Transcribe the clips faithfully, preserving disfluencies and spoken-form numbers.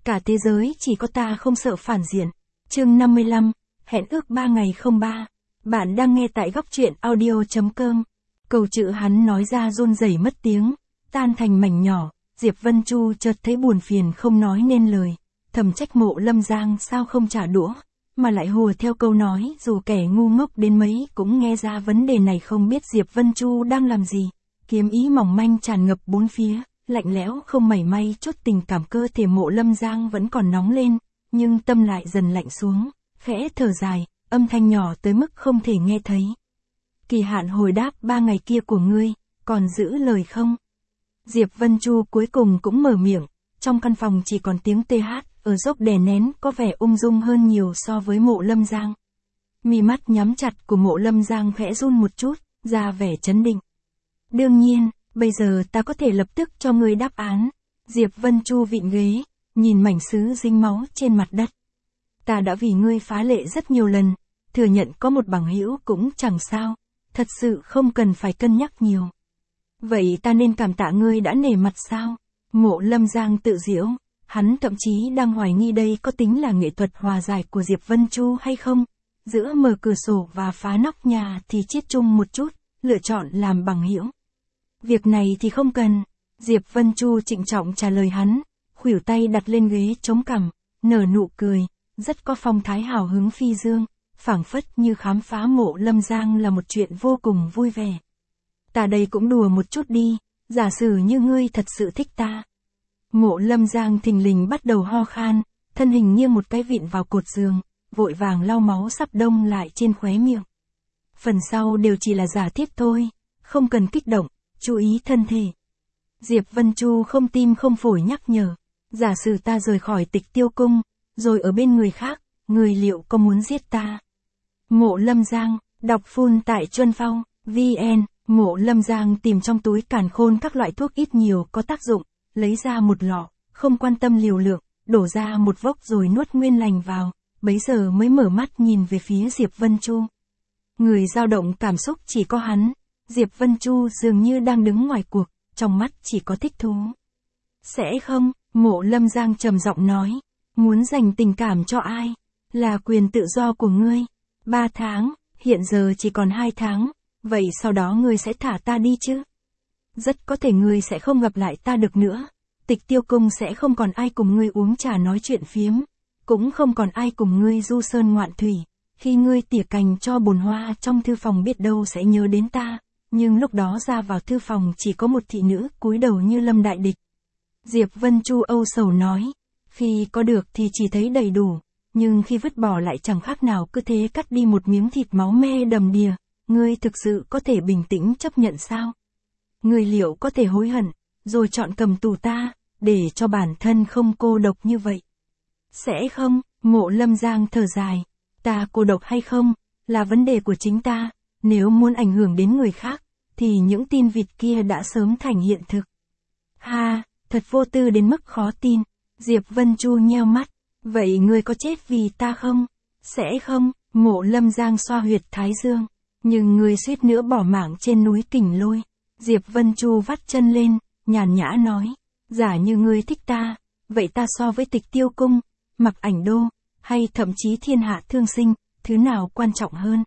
Cả thế giới chỉ có ta không sợ phản diện. Chương năm mươi lăm, hẹn ước ba ngày không ba. Bạn đang nghe tại góc truyện audio.com. Câu chữ hắn nói ra run rẩy mất tiếng, tan thành mảnh nhỏ. Diệp Vân Chu chợt thấy buồn phiền không nói nên lời, thầm trách Mộ Lâm Giang sao không trả đũa, mà lại hùa theo câu nói dù kẻ ngu ngốc đến mấy cũng nghe ra vấn đề này, không biết Diệp Vân Chu đang làm gì. Kiếm ý mỏng manh tràn ngập bốn phía, lạnh lẽo không mảy may chút tình cảm. Cơ thể Mộ Lâm Giang vẫn còn nóng lên, nhưng tâm lại dần lạnh xuống, khẽ thở dài, âm thanh nhỏ tới mức không thể nghe thấy. Kỳ hạn hồi đáp ba ngày kia của ngươi, còn giữ lời không? Diệp Vân Chu cuối cùng cũng mở miệng, trong căn phòng chỉ còn tiếng tê hát, ở dốc đè nén có vẻ ung dung hơn nhiều so với Mộ Lâm Giang. Mi mắt nhắm chặt của Mộ Lâm Giang khẽ run một chút, ra vẻ chấn định. Đương nhiên, bây giờ ta có thể lập tức cho ngươi đáp án. Diệp Vân Chu vịn ghế, nhìn mảnh sứ dính máu trên mặt đất. Ta đã vì ngươi phá lệ rất nhiều lần, thừa nhận có một bằng hữu cũng chẳng sao, thật sự không cần phải cân nhắc nhiều. Vậy ta nên cảm tạ ngươi đã nể mặt sao? Mộ Lâm Giang tự giễu, hắn thậm chí đang hoài nghi đây có tính là nghệ thuật hòa giải của Diệp Vân Chu hay không. Giữa mở cửa sổ và phá nóc nhà thì chiết chung một chút, lựa chọn làm bằng hữu. Việc này thì không cần. Diệp Vân Chu trịnh trọng trả lời hắn, khuỷu tay đặt lên ghế chống cằm, nở nụ cười, rất có phong thái hào hứng phi dương, phảng phất như khám phá Mộ Lâm Giang là một chuyện vô cùng vui vẻ. Ta đây cũng đùa một chút đi, giả sử như ngươi thật sự thích ta. Mộ Lâm Giang thình lình bắt đầu ho khan, thân hình nghiêng một cái vịn vào cột giường, vội vàng lau máu sắp đông lại trên khóe miệng. Phần sau đều chỉ là giả thiết thôi, không cần kích động, chú ý thân thể. Diệp Vân Chu không tim không phổi nhắc nhở, giả sử ta rời khỏi Tịch Tiêu Cung, rồi ở bên người khác, người liệu có muốn giết ta? Mộ Lâm Giang, đọc full tại Chuân Phong, vn. Mộ Lâm Giang tìm trong túi càn khôn các loại thuốc ít nhiều có tác dụng, lấy ra một lọ, không quan tâm liều lượng, đổ ra một vốc rồi nuốt nguyên lành vào, bấy giờ mới mở mắt nhìn về phía Diệp Vân Chu. Người dao động cảm xúc chỉ có hắn, Diệp Vân Chu dường như đang đứng ngoài cuộc, trong mắt chỉ có thích thú. Sẽ không, Mộ Lâm Giang trầm giọng nói, muốn dành tình cảm cho ai, là quyền tự do của ngươi. Ba tháng, hiện giờ chỉ còn hai tháng. Vậy sau đó ngươi sẽ thả ta đi chứ? Rất có thể ngươi sẽ không gặp lại ta được nữa. Tịch Tiêu Cung sẽ không còn ai cùng ngươi uống trà nói chuyện phiếm, cũng không còn ai cùng ngươi du sơn ngoạn thủy. Khi ngươi tỉa cành cho bồn hoa trong thư phòng biết đâu sẽ nhớ đến ta, nhưng lúc đó ra vào thư phòng chỉ có một thị nữ cúi đầu như lâm đại địch. Diệp Vân Chu âu sầu nói, khi có được thì chỉ thấy đầy đủ, nhưng khi vứt bỏ lại chẳng khác nào cứ thế cắt đi một miếng thịt máu me đầm đìa. Ngươi thực sự có thể bình tĩnh chấp nhận sao? Ngươi liệu có thể hối hận, rồi chọn cầm tù ta, để cho bản thân không cô độc như vậy? Sẽ không, Mộ Lâm Giang thở dài. Ta cô độc hay không, là vấn đề của chính ta. Nếu muốn ảnh hưởng đến người khác, thì những tin vịt kia đã sớm thành hiện thực. Ha, thật vô tư đến mức khó tin. Diệp Vân Chu nheo mắt. Vậy ngươi có chết vì ta không? Sẽ không, Mộ Lâm Giang xoa huyệt thái dương. Nhưng ngươi suýt nữa bỏ mạng trên núi Kình Lôi. Diệp Vân Chu vắt chân lên, nhàn nhã nói, giả như ngươi thích ta, vậy ta so với Tịch Tiêu Cung, Mặc Ảnh Đô, hay thậm chí thiên hạ thương sinh, thứ nào quan trọng hơn?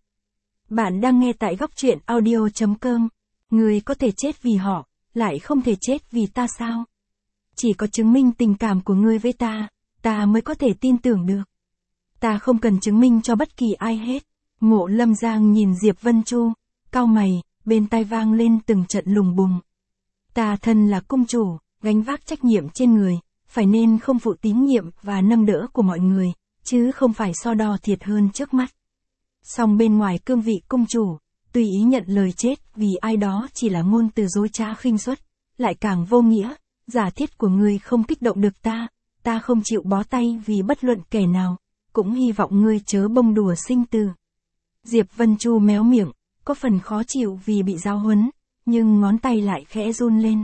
Bạn đang nghe tại góc truyện audio.com. Ngươi có thể chết vì họ, lại không thể chết vì ta sao? Chỉ có chứng minh tình cảm của ngươi với ta, ta mới có thể tin tưởng được. Ta không cần chứng minh cho bất kỳ ai hết. Mộ Lâm Giang nhìn Diệp Vân Chu, cau mày, bên tai vang lên từng trận lùng bùng. Ta thân là cung chủ, gánh vác trách nhiệm trên người, phải nên không phụ tín nhiệm và nâng đỡ của mọi người, chứ không phải so đo thiệt hơn trước mắt. Song bên ngoài cương vị cung chủ, tùy ý nhận lời chết vì ai đó chỉ là ngôn từ dối trá khinh suất, lại càng vô nghĩa. Giả thiết của ngươi không kích động được ta, ta không chịu bó tay vì bất luận kẻ nào, cũng hy vọng ngươi chớ bông đùa sinh tử. Diệp Vân Chu méo miệng, có phần khó chịu vì bị giáo huấn, nhưng ngón tay lại khẽ run lên.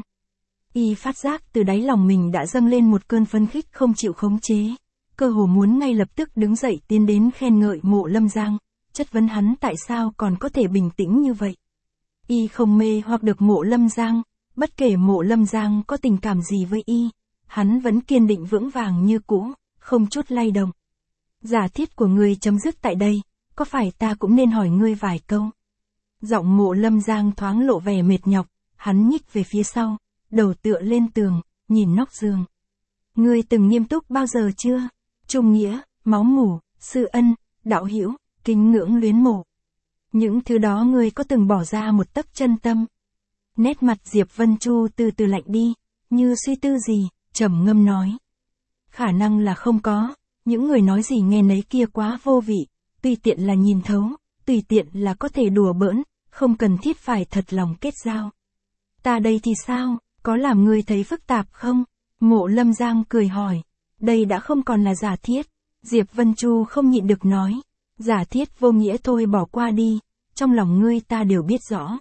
Y phát giác từ đáy lòng mình đã dâng lên một cơn phấn khích không chịu khống chế, cơ hồ muốn ngay lập tức đứng dậy tiến đến khen ngợi Mộ Lâm Giang, chất vấn hắn tại sao còn có thể bình tĩnh như vậy. Y không mê hoặc được Mộ Lâm Giang, bất kể Mộ Lâm Giang có tình cảm gì với Y, hắn vẫn kiên định vững vàng như cũ, không chút lay động. Giả thiết của ngươi chấm dứt tại đây, có phải ta cũng nên hỏi ngươi vài câu? Giọng Mộ Lâm Giang thoáng lộ vẻ mệt nhọc, hắn nhích về phía sau, đầu tựa lên tường, nhìn nóc giường. Ngươi từng nghiêm túc bao giờ chưa? Trung nghĩa, máu mủ, sư ân, đạo hữu, kính ngưỡng luyến mộ. Những thứ đó ngươi có từng bỏ ra một tấc chân tâm? Nét mặt Diệp Vân Chu từ từ lạnh đi, như suy tư gì, trầm ngâm nói. Khả năng là không có, những người nói gì nghe nấy kia quá vô vị, tùy tiện là nhìn thấu, tùy tiện là có thể đùa bỡn, không cần thiết phải thật lòng kết giao. Ta đây thì sao, có làm ngươi thấy phức tạp không? Mộ Lâm Giang cười hỏi. Đây đã không còn là giả thiết. Diệp Vân Chu không nhịn được nói. Giả thiết vô nghĩa thôi bỏ qua đi, trong lòng ngươi ta đều biết rõ.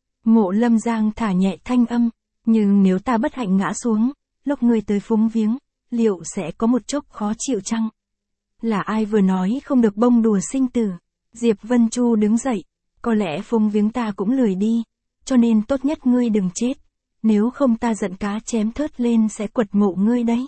Mộ Lâm Giang thả nhẹ thanh âm, nhưng nếu ta bất hạnh ngã xuống, lúc ngươi tới phúng viếng, liệu sẽ có một chốc khó chịu chăng? Là ai vừa nói không được bông đùa sinh tử? Diệp Vân Chu đứng dậy, có lẽ phúng viếng ta cũng lười đi, cho nên tốt nhất ngươi đừng chết, nếu không ta giận cá chém thớt lên sẽ quật mộ ngươi đấy.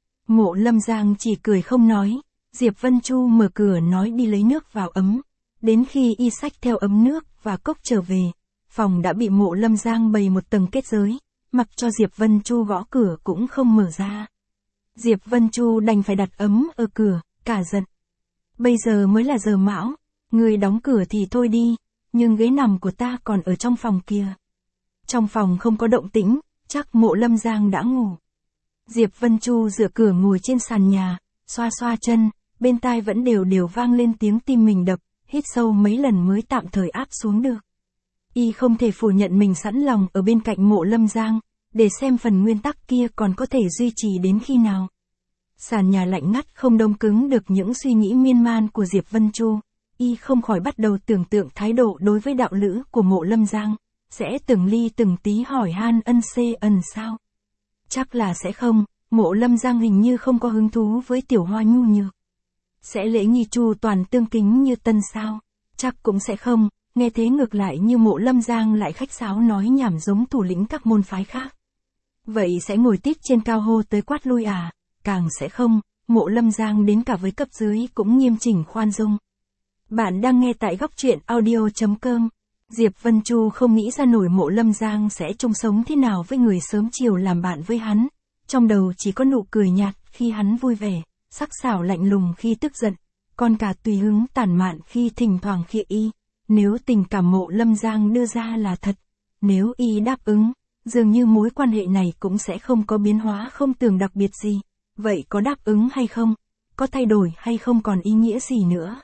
Mộ Lâm Giang chỉ cười không nói, Diệp Vân Chu mở cửa nói đi lấy nước vào ấm, đến khi y xách theo ấm nước và cốc trở về, phòng đã bị Mộ Lâm Giang bày một tầng kết giới, mặc cho Diệp Vân Chu gõ cửa cũng không mở ra. Diệp Vân Chu đành phải đặt ấm ở cửa, cả giận. Bây giờ mới là giờ mão, ngươi đóng cửa thì thôi đi, nhưng ghế nằm của ta còn ở trong phòng kia. Trong phòng không có động tĩnh, chắc Mộ Lâm Giang đã ngủ. Diệp Vân Chu dựa cửa ngồi trên sàn nhà, xoa xoa chân, bên tai vẫn đều đều vang lên tiếng tim mình đập, hít sâu mấy lần mới tạm thời áp xuống được. Y không thể phủ nhận mình sẵn lòng ở bên cạnh Mộ Lâm Giang, để xem phần nguyên tắc kia còn có thể duy trì đến khi nào. Sàn nhà lạnh ngắt không đông cứng được những suy nghĩ miên man của Diệp Vân Chu, y không khỏi bắt đầu tưởng tượng thái độ đối với đạo lữ của Mộ Lâm Giang, sẽ từng ly từng tí hỏi han ân xê ẩn sao. Chắc là sẽ không, Mộ Lâm Giang hình như không có hứng thú với tiểu hoa nhu nhược. Sẽ lễ nghi chu toàn tương kính như tân sao, chắc cũng sẽ không, nghe thế ngược lại như Mộ Lâm Giang lại khách sáo nói nhảm giống thủ lĩnh các môn phái khác. Vậy sẽ ngồi tít trên cao hô tới quát lui à? Càng sẽ không, Mộ Lâm Giang đến cả với cấp dưới cũng nghiêm chỉnh khoan dung. Bạn đang nghe tại góc truyện audio chấm com. Diệp Vân Chu không nghĩ ra nổi Mộ Lâm Giang sẽ chung sống thế nào với người sớm chiều làm bạn với hắn. Trong đầu chỉ có nụ cười nhạt khi hắn vui vẻ, sắc sảo lạnh lùng khi tức giận, còn cả tùy hứng tản mạn khi thỉnh thoảng khịa y. Nếu tình cảm Mộ Lâm Giang đưa ra là thật, nếu y đáp ứng, dường như mối quan hệ này cũng sẽ không có biến hóa không tưởng đặc biệt gì. Vậy có đáp ứng hay không? Có thay đổi hay không còn ý nghĩa gì nữa?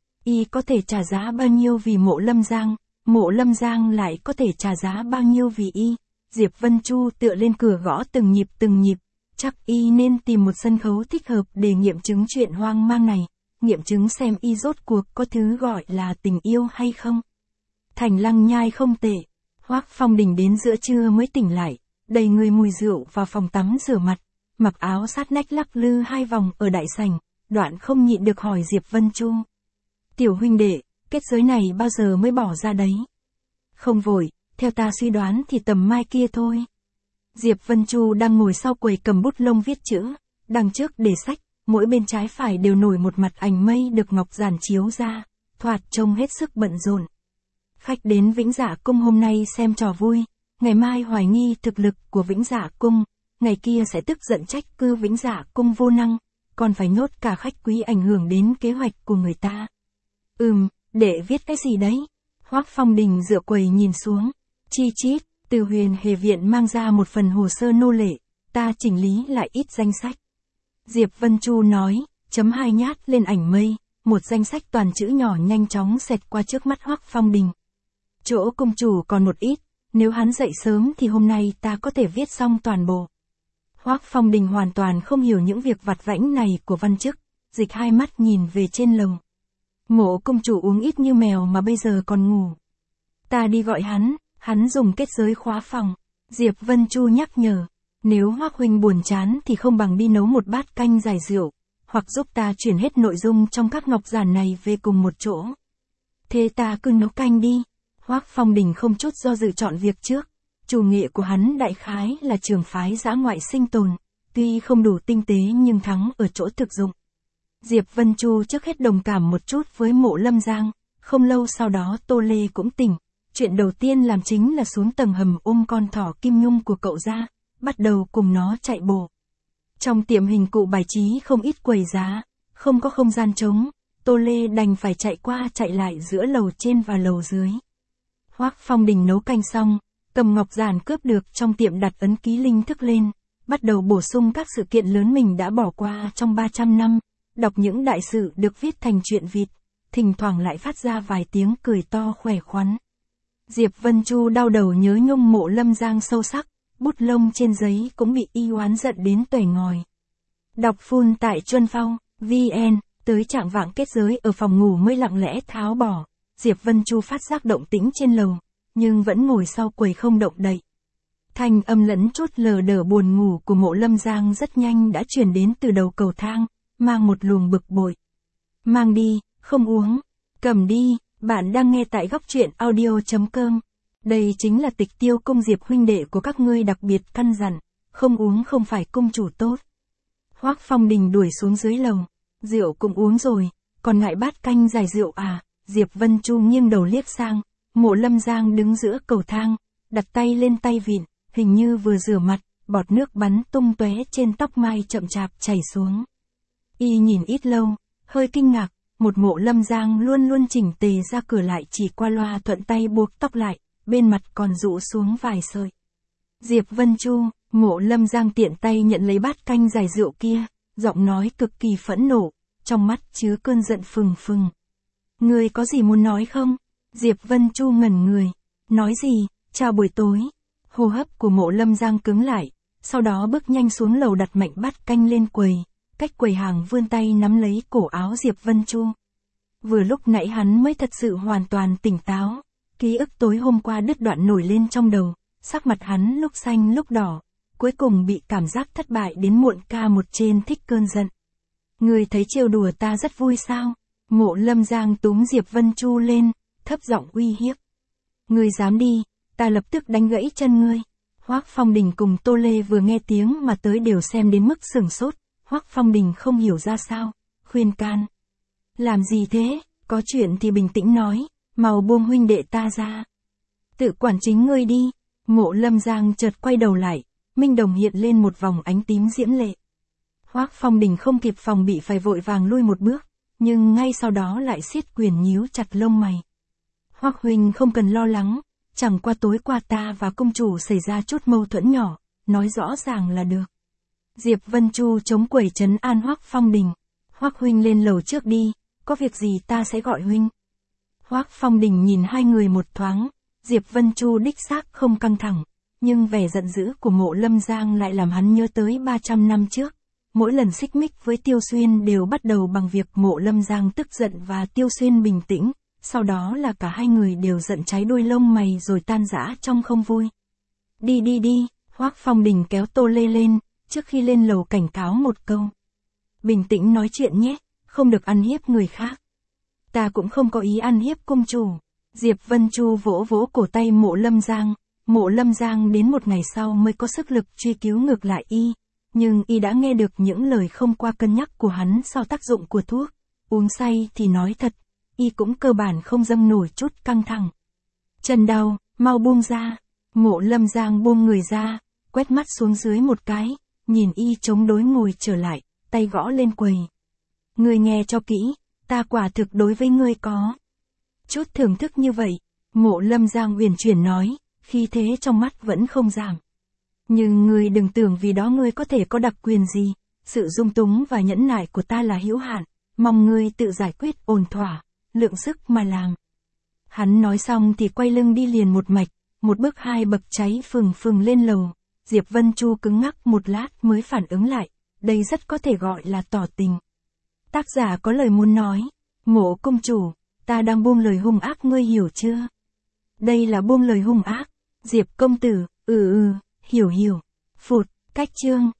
Y có thể trả giá bao nhiêu vì Mộ Lâm Giang? Mộ Lâm Giang lại có thể trả giá bao nhiêu vì y? Diệp Vân Chu tựa lên cửa gõ từng nhịp từng nhịp. Chắc y nên tìm một sân khấu thích hợp để nghiệm chứng chuyện hoang mang này. Nghiệm chứng xem y rốt cuộc có thứ gọi là tình yêu hay không. Thành Lăng Nhai không tệ. Hoắc Phong Đình đến giữa trưa mới tỉnh lại, đầy người mùi rượu vào phòng tắm rửa mặt, mặc áo sát nách lắc lư hai vòng ở đại sảnh, đoạn không nhịn được hỏi Diệp Vân Chu. Tiểu huynh đệ, kết giới này bao giờ mới bỏ ra đấy? Không vội, theo ta suy đoán thì tầm mai kia thôi. Diệp Vân Chu đang ngồi sau quầy cầm bút lông viết chữ, đằng trước để sách, mỗi bên trái phải đều nổi một mặt ảnh mây được ngọc giản chiếu ra, thoạt trông hết sức bận rộn. Khách đến Vĩnh Dạ Cung hôm nay xem trò vui, ngày mai hoài nghi thực lực của Vĩnh Dạ Cung, ngày kia sẽ tức giận trách cứ Vĩnh Dạ Cung vô năng, còn phải nhốt cả khách quý ảnh hưởng đến kế hoạch của người ta. Ừm, để viết cái gì đấy? Hoắc Phong Đình dựa quầy nhìn xuống, chi chít, từ Huyền Hề Viện mang ra một phần hồ sơ nô lệ, ta chỉnh lý lại ít danh sách. Diệp Vân Chu nói, chấm hai nhát lên ảnh mây, một danh sách toàn chữ nhỏ nhanh chóng xẹt qua trước mắt Hoắc Phong Đình. Chỗ cung chủ còn một ít, nếu hắn dậy sớm thì hôm nay ta có thể viết xong toàn bộ. Hoắc Phong Đình hoàn toàn không hiểu những việc vặt vãnh này của văn chức, dịch hai mắt nhìn về trên lầu. Mộ cung chủ uống ít như mèo mà bây giờ còn ngủ. Ta đi gọi hắn, hắn dùng kết giới khóa phòng. Diệp Vân Chu nhắc nhở, nếu Hoắc huynh buồn chán thì không bằng đi nấu một bát canh giải rượu, hoặc giúp ta chuyển hết nội dung trong các ngọc giản này về cùng một chỗ. Thế ta cứ nấu canh đi. Hoắc Phong Đình không chút do dự chọn việc trước. Chủ nghệ của hắn đại khái là trường phái dã ngoại sinh tồn, tuy không đủ tinh tế nhưng thắng ở chỗ thực dụng. Diệp Vân Chu trước hết đồng cảm một chút với Mộ Lâm Giang, không lâu sau đó Tô Lê cũng tỉnh. Chuyện đầu tiên làm chính là xuống tầng hầm ôm con thỏ Kim Nhung của cậu ra, bắt đầu cùng nó chạy bộ. Trong tiệm hình cụ bài trí không ít quầy giá, không có không gian trống, Tô Lê đành phải chạy qua chạy lại giữa lầu trên và lầu dưới. Hoắc Phong Đình nấu canh xong, cầm ngọc giản cướp được trong tiệm đặt ấn ký linh thức lên, bắt đầu bổ sung các sự kiện lớn mình đã bỏ qua trong ba trăm năm, đọc những đại sự được viết thành truyện vịt, thỉnh thoảng lại phát ra vài tiếng cười to khỏe khoắn. Diệp Vân Chu đau đầu nhớ nhung Mộ Lâm Giang sâu sắc, bút lông trên giấy cũng bị y oán giận đến tuẻ ngòi. Đọc full tại Chuân Phong, vn, tới trạng vạng kết giới ở phòng ngủ mới lặng lẽ tháo bỏ. Diệp Vân Chu phát giác động tĩnh trên lầu, nhưng vẫn ngồi sau quầy không động đậy. Thanh âm lẫn chút lờ đờ buồn ngủ của Mộ Lâm Giang rất nhanh đã truyền đến từ đầu cầu thang, mang một luồng bực bội. Mang đi, không uống. Cầm đi, bạn đang nghe tại góc truyện audio.com. Đây chính là Tịch Tiêu Cung Diệp huynh đệ của các ngươi đặc biệt căn dặn, không uống không phải cung chủ tốt. Hoắc Phong Đình đuổi xuống dưới lầu, rượu cũng uống rồi, còn ngại bát canh giải rượu à? Diệp Vân Chu nghiêng đầu liếc sang, Mộ Lâm Giang đứng giữa cầu thang, đặt tay lên tay vịn, hình như vừa rửa mặt, bọt nước bắn tung tóe trên tóc mai chậm chạp chảy xuống. Y nhìn ít lâu, hơi kinh ngạc, một Mộ Lâm Giang luôn luôn chỉnh tề ra cửa lại chỉ qua loa thuận tay buộc tóc lại, bên mặt còn rũ xuống vài sợi. Diệp Vân Chu, Mộ Lâm Giang tiện tay nhận lấy bát canh giải rượu kia, giọng nói cực kỳ phẫn nộ, trong mắt chứa cơn giận phừng phừng. Ngươi có gì muốn nói không? Diệp Vân Chu ngẩn người. Nói gì? Chào buổi tối. Hô hấp của Mộ Lâm Giang cứng lại, sau đó bước nhanh xuống lầu đặt mạnh bát canh lên quầy, cách quầy hàng vươn tay nắm lấy cổ áo Diệp Vân Chu. Vừa lúc nãy hắn mới thật sự hoàn toàn tỉnh táo, ký ức tối hôm qua đứt đoạn nổi lên trong đầu, sắc mặt hắn lúc xanh lúc đỏ, cuối cùng bị cảm giác thất bại đến muộn ca một trên thích cơn giận. Ngươi thấy trêu đùa ta rất vui sao? Mộ Lâm Giang túm Diệp Vân Chu lên, thấp giọng uy hiếp. Ngươi dám đi, ta lập tức đánh gãy chân ngươi. Hoắc Phong Đình cùng Tô Lê vừa nghe tiếng mà tới đều xem đến mức sửng sốt. Hoắc Phong Đình không hiểu ra sao, khuyên can. Làm gì thế, có chuyện thì bình tĩnh nói, mau buông huynh đệ ta ra. Tự quản chính ngươi đi. Mộ Lâm Giang chợt quay đầu lại, minh đồng hiện lên một vòng ánh tím diễm lệ. Hoắc Phong Đình không kịp phòng bị phải vội vàng lui một bước, nhưng ngay sau đó lại siết quyền nhíu chặt lông mày. Hoắc huynh không cần lo lắng, chẳng qua tối qua ta và công chủ xảy ra chút mâu thuẫn nhỏ, nói rõ ràng là được. Diệp Vân Chu chống quẩy trấn an Hoắc Phong Đình. Hoắc huynh lên lầu trước đi, có việc gì ta sẽ gọi huynh. Hoắc Phong Đình nhìn hai người một thoáng, Diệp Vân Chu đích xác không căng thẳng, nhưng vẻ giận dữ của Mộ Lâm Giang lại làm hắn nhớ tới ba trăm năm trước. Mỗi lần xích mích với Tiêu Xuyên đều bắt đầu bằng việc Mộ Lâm Giang tức giận và Tiêu Xuyên bình tĩnh, sau đó là cả hai người đều giận cháy đuôi lông mày rồi tan rã trong không vui. Đi đi đi, Hoắc Phong Đình kéo Tô Lê lên, trước khi lên lầu cảnh cáo một câu. Bình tĩnh nói chuyện nhé, không được ăn hiếp người khác. Ta cũng không có ý ăn hiếp cung chủ. Diệp Vân Chu vỗ vỗ cổ tay Mộ Lâm Giang. Mộ Lâm Giang đến một ngày sau mới có sức lực truy cứu ngược lại y, nhưng y đã nghe được những lời không qua cân nhắc của hắn sau tác dụng của thuốc. Uống say thì nói thật, y cũng cơ bản không dâng nổi chút căng thẳng. Chân đau, mau buông ra. Mộ Lâm Giang buông người ra, quét mắt xuống dưới một cái, nhìn y chống đối ngồi trở lại, tay gõ lên quầy. Ngươi nghe cho kỹ, ta quả thực đối với ngươi có chút thưởng thức như vậy. Mộ Lâm Giang uyển chuyển nói, khi thế trong mắt vẫn không giảm. Nhưng ngươi đừng tưởng vì đó ngươi có thể có đặc quyền gì, sự dung túng và nhẫn nại của ta là hữu hạn, mong ngươi tự giải quyết ổn thỏa, lượng sức mà làm. Hắn nói xong thì quay lưng đi liền một mạch, một bước hai bậc cháy phừng phừng lên lầu. Diệp Vân Chu cứng ngắc một lát mới phản ứng lại, đây rất có thể gọi là tỏ tình. Tác giả có lời muốn nói, Mộ công chủ, ta đang buông lời hung ác ngươi hiểu chưa? Đây là buông lời hung ác. Diệp công tử, ừ ừ, hiểu hiểu. Phụt, cách chương.